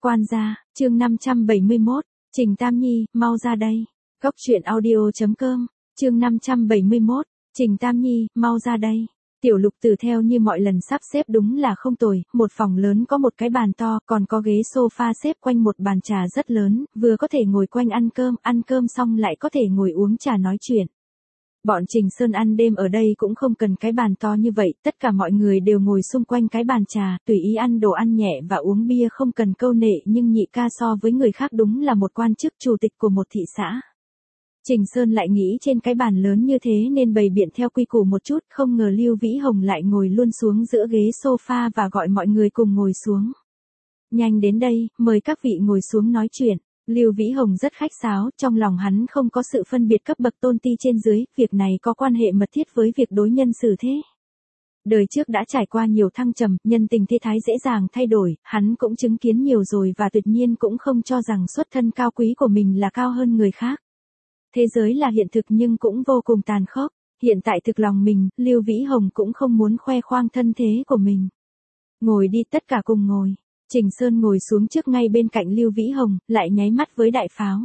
Quan gia, chương 571, Trình Tam Nhi, mau ra đây. Góc truyện audio.com, chương 571, Trình Tam Nhi, mau ra đây. Tiểu Lục Tử theo như mọi lần sắp xếp đúng là không tồi, một phòng lớn có một cái bàn to, còn có ghế sofa xếp quanh một bàn trà rất lớn, vừa có thể ngồi quanh ăn cơm xong lại có thể ngồi uống trà nói chuyện. Bọn Trình Sơn ăn đêm ở đây cũng không cần cái bàn to như vậy, tất cả mọi người đều ngồi xung quanh cái bàn trà, tùy ý ăn đồ ăn nhẹ và uống bia không cần câu nệ, nhưng nhị ca so với người khác đúng là một quan chức chủ tịch của một thị xã. Trình Sơn lại nghĩ trên cái bàn lớn như thế nên bày biện theo quy củ một chút, không ngờ Lưu Vĩ Hồng lại ngồi luôn xuống giữa ghế sofa và gọi mọi người cùng ngồi xuống. Nhanh đến đây, mời các vị ngồi xuống nói chuyện. Lưu Vĩ Hồng rất khách sáo, trong lòng hắn không có sự phân biệt cấp bậc tôn ti trên dưới, việc này có quan hệ mật thiết với việc đối nhân xử thế. Đời trước đã trải qua nhiều thăng trầm, nhân tình thế thái dễ dàng thay đổi, hắn cũng chứng kiến nhiều rồi và tuyệt nhiên cũng không cho rằng xuất thân cao quý của mình là cao hơn người khác. Thế giới là hiện thực nhưng cũng vô cùng tàn khốc, hiện tại thực lòng mình, Lưu Vĩ Hồng cũng không muốn khoe khoang thân thế của mình. Ngồi đi, tất cả cùng ngồi. Trình Sơn ngồi xuống trước ngay bên cạnh Lưu Vĩ Hồng, lại nháy mắt với Đại Pháo.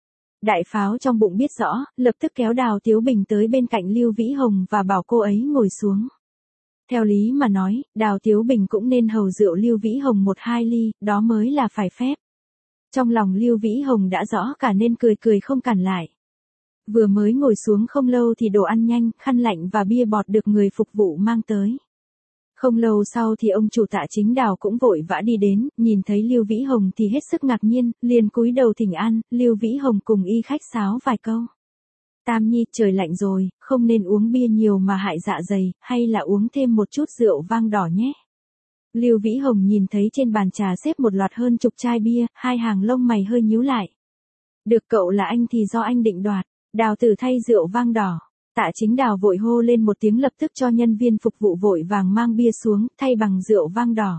Đại Pháo trong bụng biết rõ, lập tức kéo Đào Tiếu Bình tới bên cạnh Lưu Vĩ Hồng và bảo cô ấy ngồi xuống. Theo lý mà nói, Đào Tiếu Bình cũng nên hầu rượu Lưu Vĩ Hồng 1-2 ly, đó mới là phải phép. Trong lòng Lưu Vĩ Hồng đã rõ cả nên cười không cản lại. Vừa mới ngồi xuống không lâu thì đồ ăn nhanh, khăn lạnh và bia bọt được người phục vụ mang tới. Không lâu sau thì ông chủ Tạ Chính Đào cũng vội vã đi đến, nhìn thấy Lưu Vĩ Hồng thì hết sức ngạc nhiên, liền cúi đầu thỉnh an, Lưu Vĩ Hồng cùng y khách sáo vài câu. Tam Nhi, trời lạnh rồi, không nên uống bia nhiều mà hại dạ dày, hay là uống thêm một chút rượu vang đỏ nhé. Lưu Vĩ Hồng nhìn thấy trên bàn trà xếp một loạt hơn chục chai bia, hai hàng lông mày hơi nhíu lại. Được cậu là anh thì do anh định đoạt, Đào tử thay rượu vang đỏ. Tạ Chính Đào vội hô lên một tiếng lập tức cho nhân viên phục vụ vội vàng mang bia xuống, thay bằng rượu vang đỏ.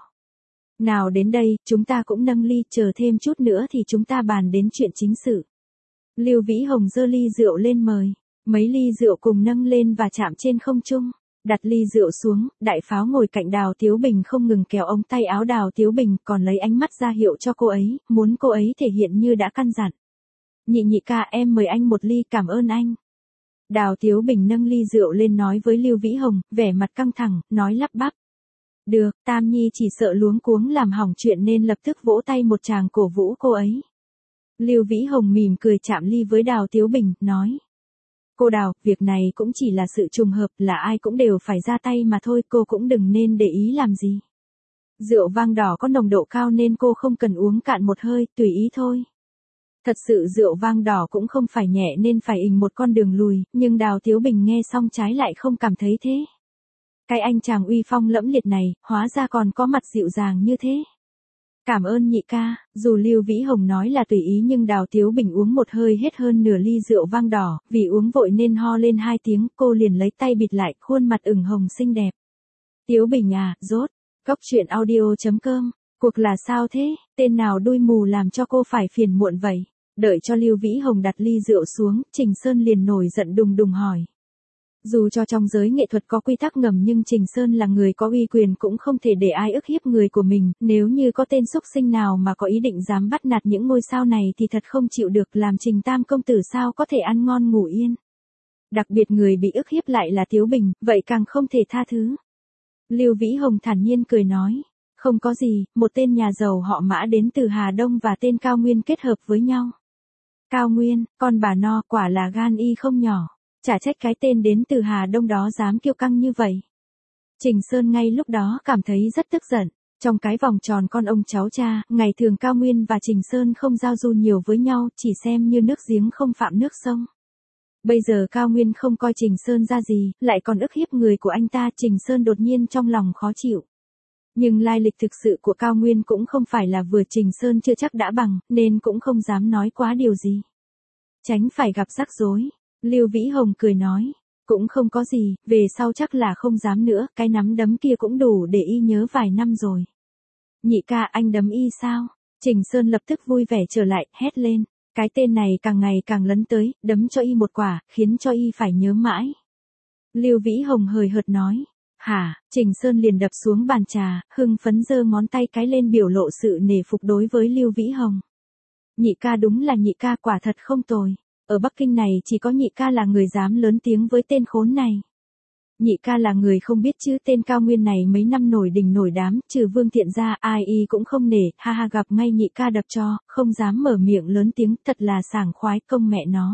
Nào đến đây, chúng ta cũng nâng ly, chờ thêm chút nữa thì chúng ta bàn đến chuyện chính sự. Lưu Vĩ Hồng giơ ly rượu lên mời, mấy ly rượu cùng nâng lên và chạm trên không trung. Đặt ly rượu xuống, Đại Pháo ngồi cạnh Đào Tiếu Bình không ngừng kéo ống tay áo Đào Tiếu Bình, còn lấy ánh mắt ra hiệu cho cô ấy, muốn cô ấy thể hiện như đã căn dặn. Nhị ca, em mời anh một ly, cảm ơn anh. Đào Tiếu Bình nâng ly rượu lên nói với Lưu Vĩ Hồng, vẻ mặt căng thẳng, nói lắp bắp. Được, Tam Nhi chỉ sợ luống cuống làm hỏng chuyện nên lập tức vỗ tay một tràng cổ vũ cô ấy. Lưu Vĩ Hồng mỉm cười chạm ly với Đào Tiếu Bình, nói. Cô Đào, việc này cũng chỉ là sự trùng hợp, là ai cũng đều phải ra tay mà thôi, cô cũng đừng nên để ý làm gì. Rượu vang đỏ có nồng độ cao nên cô không cần uống cạn một hơi, tùy ý thôi. Thật sự rượu vang đỏ cũng không phải nhẹ nên phải ình một con đường lùi, nhưng Đào Tiếu Bình nghe xong trái lại không cảm thấy thế. Cái anh chàng uy phong lẫm liệt này, hóa ra còn có mặt dịu dàng như thế. Cảm ơn nhị ca, dù Lưu Vĩ Hồng nói là tùy ý nhưng Đào Tiếu Bình uống một hơi hết hơn nửa ly rượu vang đỏ, vì uống vội nên ho lên 2 tiếng, cô liền lấy tay bịt lại, khuôn mặt ửng hồng xinh đẹp. Tiếu Bình à, rốt, góc truyện audio.com, cuộc là sao thế, tên nào đuôi mù làm cho cô phải phiền muộn vậy? Đợi cho Lưu Vĩ Hồng đặt ly rượu xuống, Trình Sơn liền nổi giận đùng đùng hỏi. Dù cho trong giới nghệ thuật có quy tắc ngầm nhưng Trình Sơn là người có uy quyền cũng không thể để ai ức hiếp người của mình, nếu như có tên xúc sinh nào mà có ý định dám bắt nạt những ngôi sao này thì thật không chịu được, làm Trình Tam công tử sao có thể ăn ngon ngủ yên. Đặc biệt người bị ức hiếp lại là Tiếu Bình, vậy càng không thể tha thứ. Lưu Vĩ Hồng thản nhiên cười nói. Không có gì, một tên nhà giàu họ Mã đến từ Hà Đông và tên Cao Nguyên kết hợp với nhau. Cao Nguyên, con bà no, quả là gan y không nhỏ. Chả trách cái tên đến từ Hà Đông đó dám kiêu căng như vậy. Trình Sơn ngay lúc đó cảm thấy rất tức giận. Trong cái vòng tròn con ông cháu cha, ngày thường Cao Nguyên và Trình Sơn không giao du nhiều với nhau, chỉ xem như nước giếng không phạm nước sông. Bây giờ Cao Nguyên không coi Trình Sơn ra gì, lại còn ức hiếp người của anh ta, Trình Sơn đột nhiên trong lòng khó chịu. Nhưng lai lịch thực sự của Cao Nguyên cũng không phải là vừa, Trình Sơn chưa chắc đã bằng, nên cũng không dám nói quá điều gì. Tránh phải gặp rắc rối, Lưu Vĩ Hồng cười nói, cũng không có gì, về sau chắc là không dám nữa, cái nắm đấm kia cũng đủ để y nhớ vài năm rồi. Nhị ca, anh đấm y sao? Trình Sơn lập tức vui vẻ trở lại, hét lên, cái tên này càng ngày càng lấn tới, đấm cho y một quả, khiến cho y phải nhớ mãi. Lưu Vĩ Hồng hời hợt nói. Hả? Trình Sơn liền đập xuống bàn trà, hưng phấn giơ ngón tay cái lên biểu lộ sự nể phục đối với Lưu Vĩ Hồng. Nhị ca đúng là nhị ca quả thật không tồi. Ở Bắc Kinh này chỉ có nhị ca là người dám lớn tiếng với tên khốn này. Nhị ca là người không biết chứ, tên Cao Nguyên này mấy năm nổi đình nổi đám, trừ Vương Thiện ra ai y cũng không nể, ha ha, gặp ngay nhị ca đập cho, không dám mở miệng lớn tiếng, thật là sảng khoái công mẹ nó.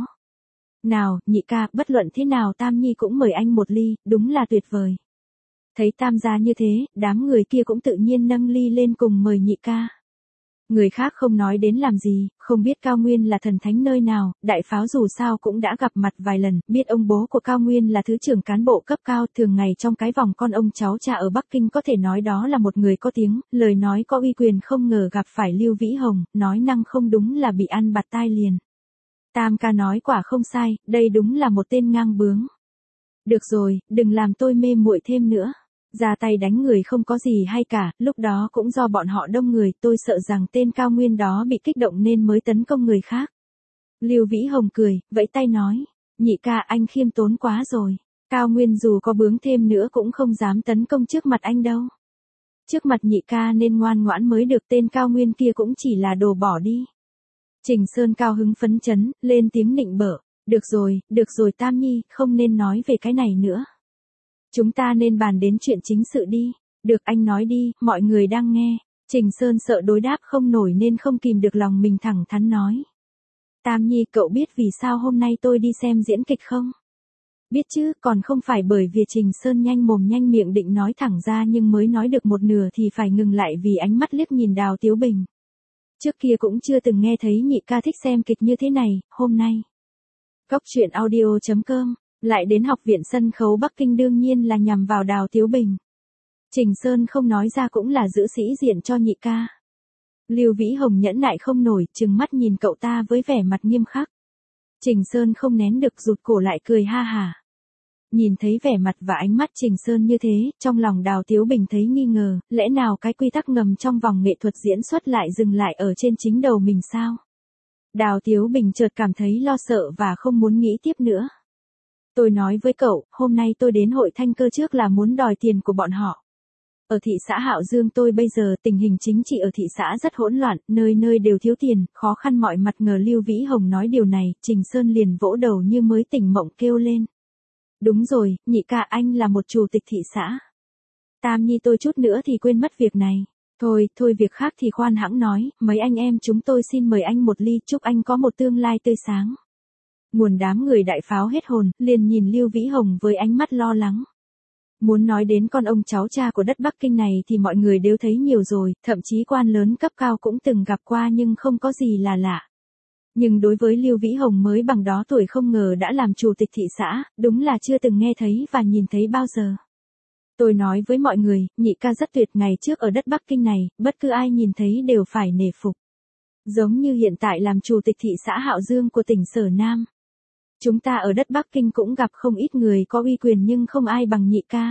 Nào, nhị ca, bất luận thế nào Tam Nhi cũng mời anh một ly, đúng là tuyệt vời. Thấy Tam gia như thế, đám người kia cũng tự nhiên nâng ly lên cùng mời nhị ca. Người khác không nói đến làm gì, không biết Cao Nguyên là thần thánh nơi nào, đại pháo dù sao cũng đã gặp mặt vài lần, biết ông bố của Cao Nguyên là thứ trưởng cán bộ cấp cao, thường ngày trong cái vòng con ông cháu cha ở Bắc Kinh có thể nói đó là một người có tiếng, lời nói có uy quyền, không ngờ gặp phải Lưu Vĩ Hồng, nói năng không đúng là bị ăn bạt tai liền. Tam ca nói quả không sai, đây đúng là một tên ngang bướng. Được rồi, đừng làm tôi mê muội thêm nữa. Ra tay đánh người không có gì hay cả, lúc đó cũng do bọn họ đông người, tôi sợ rằng tên Cao Nguyên đó bị kích động nên mới tấn công người khác. Lưu Vĩ Hồng cười, vẫy tay nói, nhị ca anh khiêm tốn quá rồi. Cao Nguyên dù có bướng thêm nữa cũng không dám tấn công trước mặt anh đâu. Trước mặt nhị ca nên ngoan ngoãn mới được, tên Cao Nguyên kia cũng chỉ là đồ bỏ đi. Trình Sơn cao hứng phấn chấn, lên tiếng nịnh bợ, được rồi Tam Nhi, không nên nói về cái này nữa. Chúng ta nên bàn đến chuyện chính sự đi. Được, anh nói đi, mọi người đang nghe. Trình Sơn sợ đối đáp không nổi nên không kìm được lòng mình, thẳng thắn nói. Tam Nhi, cậu biết vì sao hôm nay tôi đi xem diễn kịch không? Biết chứ, còn không phải bởi vì Trình Sơn nhanh mồm nhanh miệng định nói thẳng ra nhưng mới nói được một nửa thì phải ngừng lại vì ánh mắt liếc nhìn Đào Tiếu Bình. Trước kia cũng chưa từng nghe thấy nhị ca thích xem kịch như thế này, hôm nay. Cóc truyện audio.com. Lại đến học viện sân khấu Bắc Kinh đương nhiên là nhằm vào Đào Tiếu Bình. Trình Sơn không nói ra cũng là giữ sĩ diện cho nhị ca. Lưu Vĩ Hồng nhẫn nại không nổi, trừng mắt nhìn cậu ta với vẻ mặt nghiêm khắc. Trình Sơn không nén được rụt cổ lại cười ha hả. Nhìn thấy vẻ mặt và ánh mắt Trình Sơn như thế, trong lòng Đào Tiếu Bình thấy nghi ngờ, lẽ nào cái quy tắc ngầm trong vòng nghệ thuật diễn xuất lại dừng lại ở trên chính đầu mình sao? Đào Tiếu Bình chợt cảm thấy lo sợ và không muốn nghĩ tiếp nữa. Tôi nói với cậu, hôm nay tôi đến hội Thanh Cơ trước là muốn đòi tiền của bọn họ. Ở thị xã Hạo Dương tôi bây giờ tình hình chính trị ở thị xã rất hỗn loạn, nơi nơi đều thiếu tiền, khó khăn mọi mặt. Ngờ Lưu Vĩ Hồng nói điều này, Trình Sơn liền vỗ đầu như mới tỉnh mộng kêu lên. Đúng rồi, nhị ca anh là một chủ tịch thị xã. Tam Nhi tôi chút nữa thì quên mất việc này. Thôi việc khác thì khoan hãng nói, mấy anh em chúng tôi xin mời anh một ly, chúc anh có một tương lai tươi sáng. Nguồn đám người đại pháo hết hồn, liền nhìn Lưu Vĩ Hồng với ánh mắt lo lắng. Muốn nói đến con ông cháu cha của đất Bắc Kinh này thì mọi người đều thấy nhiều rồi, thậm chí quan lớn cấp cao cũng từng gặp qua nhưng không có gì là lạ. Nhưng đối với Lưu Vĩ Hồng mới bằng đó tuổi không ngờ đã làm chủ tịch thị xã, đúng là chưa từng nghe thấy và nhìn thấy bao giờ. Tôi nói với mọi người, nhị ca rất tuyệt, ngày trước ở đất Bắc Kinh này, bất cứ ai nhìn thấy đều phải nể phục. Giống như hiện tại làm chủ tịch thị xã Hạo Dương của tỉnh Sở Nam. Chúng ta ở đất Bắc Kinh cũng gặp không ít người có uy quyền nhưng không ai bằng nhị ca.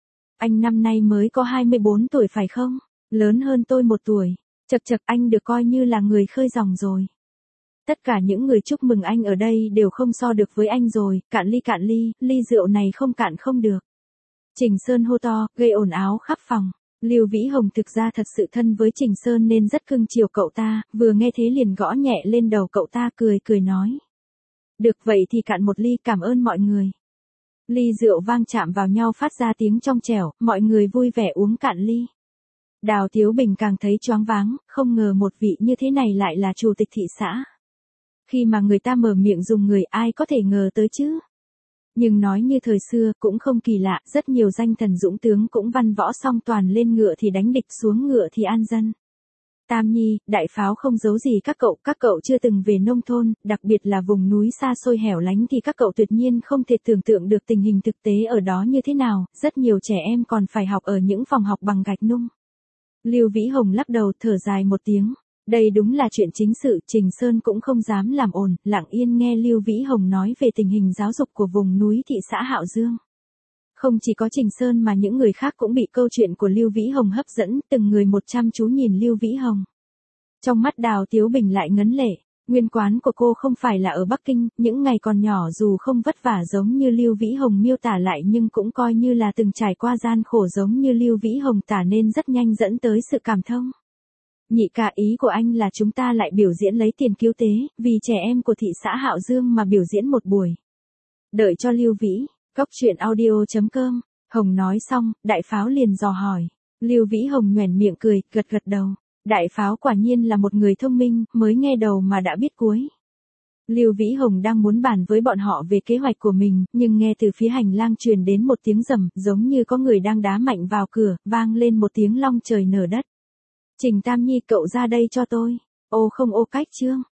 Anh năm nay mới có 24 tuổi phải không? Lớn hơn tôi 1 tuổi. Chậc anh được coi như là người khơi dòng rồi. Tất cả những người chúc mừng anh ở đây đều không so được với anh rồi, cạn ly, ly rượu này không cạn không được. Trình Sơn hô to, gây ồn áo khắp phòng. Lưu Vĩ Hồng thực ra thật sự thân với Trình Sơn nên rất cưng chiều cậu ta, vừa nghe thế liền gõ nhẹ lên đầu cậu ta, cười nói. Được vậy thì cạn một ly, cảm ơn mọi người. Ly rượu vang chạm vào nhau phát ra tiếng trong trẻo, mọi người vui vẻ uống cạn ly. Đào Tiếu Bình càng thấy choáng váng, không ngờ một vị như thế này lại là chủ tịch thị xã. Khi mà người ta mở miệng dùng người ai có thể ngờ tới chứ. Nhưng nói như thời xưa cũng không kỳ lạ, rất nhiều danh thần dũng tướng cũng văn võ song toàn, lên ngựa thì đánh địch, xuống ngựa thì an dân. Tam Nhi, đại pháo không giấu gì các cậu chưa từng về nông thôn, đặc biệt là vùng núi xa xôi hẻo lánh thì các cậu tuyệt nhiên không thể tưởng tượng được tình hình thực tế ở đó như thế nào, rất nhiều trẻ em còn phải học ở những phòng học bằng gạch nung. Lưu Vĩ Hồng lắc đầu thở dài một tiếng. Đây đúng là chuyện chính sự, Trình Sơn cũng không dám làm ồn, lặng yên nghe Lưu Vĩ Hồng nói về tình hình giáo dục của vùng núi thị xã Hạo Dương. Không chỉ có Trình Sơn mà những người khác cũng bị câu chuyện của Lưu Vĩ Hồng hấp dẫn, từng người một chăm chú nhìn Lưu Vĩ Hồng. Trong mắt Đào Tiếu Bình lại ngấn lệ, Nguyên quán của cô không phải là ở Bắc Kinh, những ngày còn nhỏ dù không vất vả giống như Lưu Vĩ Hồng miêu tả lại nhưng cũng coi như là từng trải qua gian khổ giống như Lưu Vĩ Hồng tả nên rất nhanh dẫn tới sự cảm thông. Nhị ca, ý của anh là chúng ta lại biểu diễn lấy tiền cứu tế, vì trẻ em của thị xã Hạo Dương mà biểu diễn một buổi. Đợi cho Lưu Vĩ, cốc truyện audio.com, Hồng nói xong, Đại Pháo liền dò hỏi. Lưu Vĩ Hồng nhoẻn miệng cười, gật gật đầu. Đại Pháo quả nhiên là một người thông minh, mới nghe đầu mà đã biết cuối. Lưu Vĩ Hồng đang muốn bàn với bọn họ về kế hoạch của mình, nhưng nghe từ phía hành lang truyền đến một tiếng rầm, giống như có người đang đá mạnh vào cửa, vang lên một tiếng long trời nở đất. Trình Tam Nhi, cậu ra đây cho tôi. Ô không ô, Cách Trương.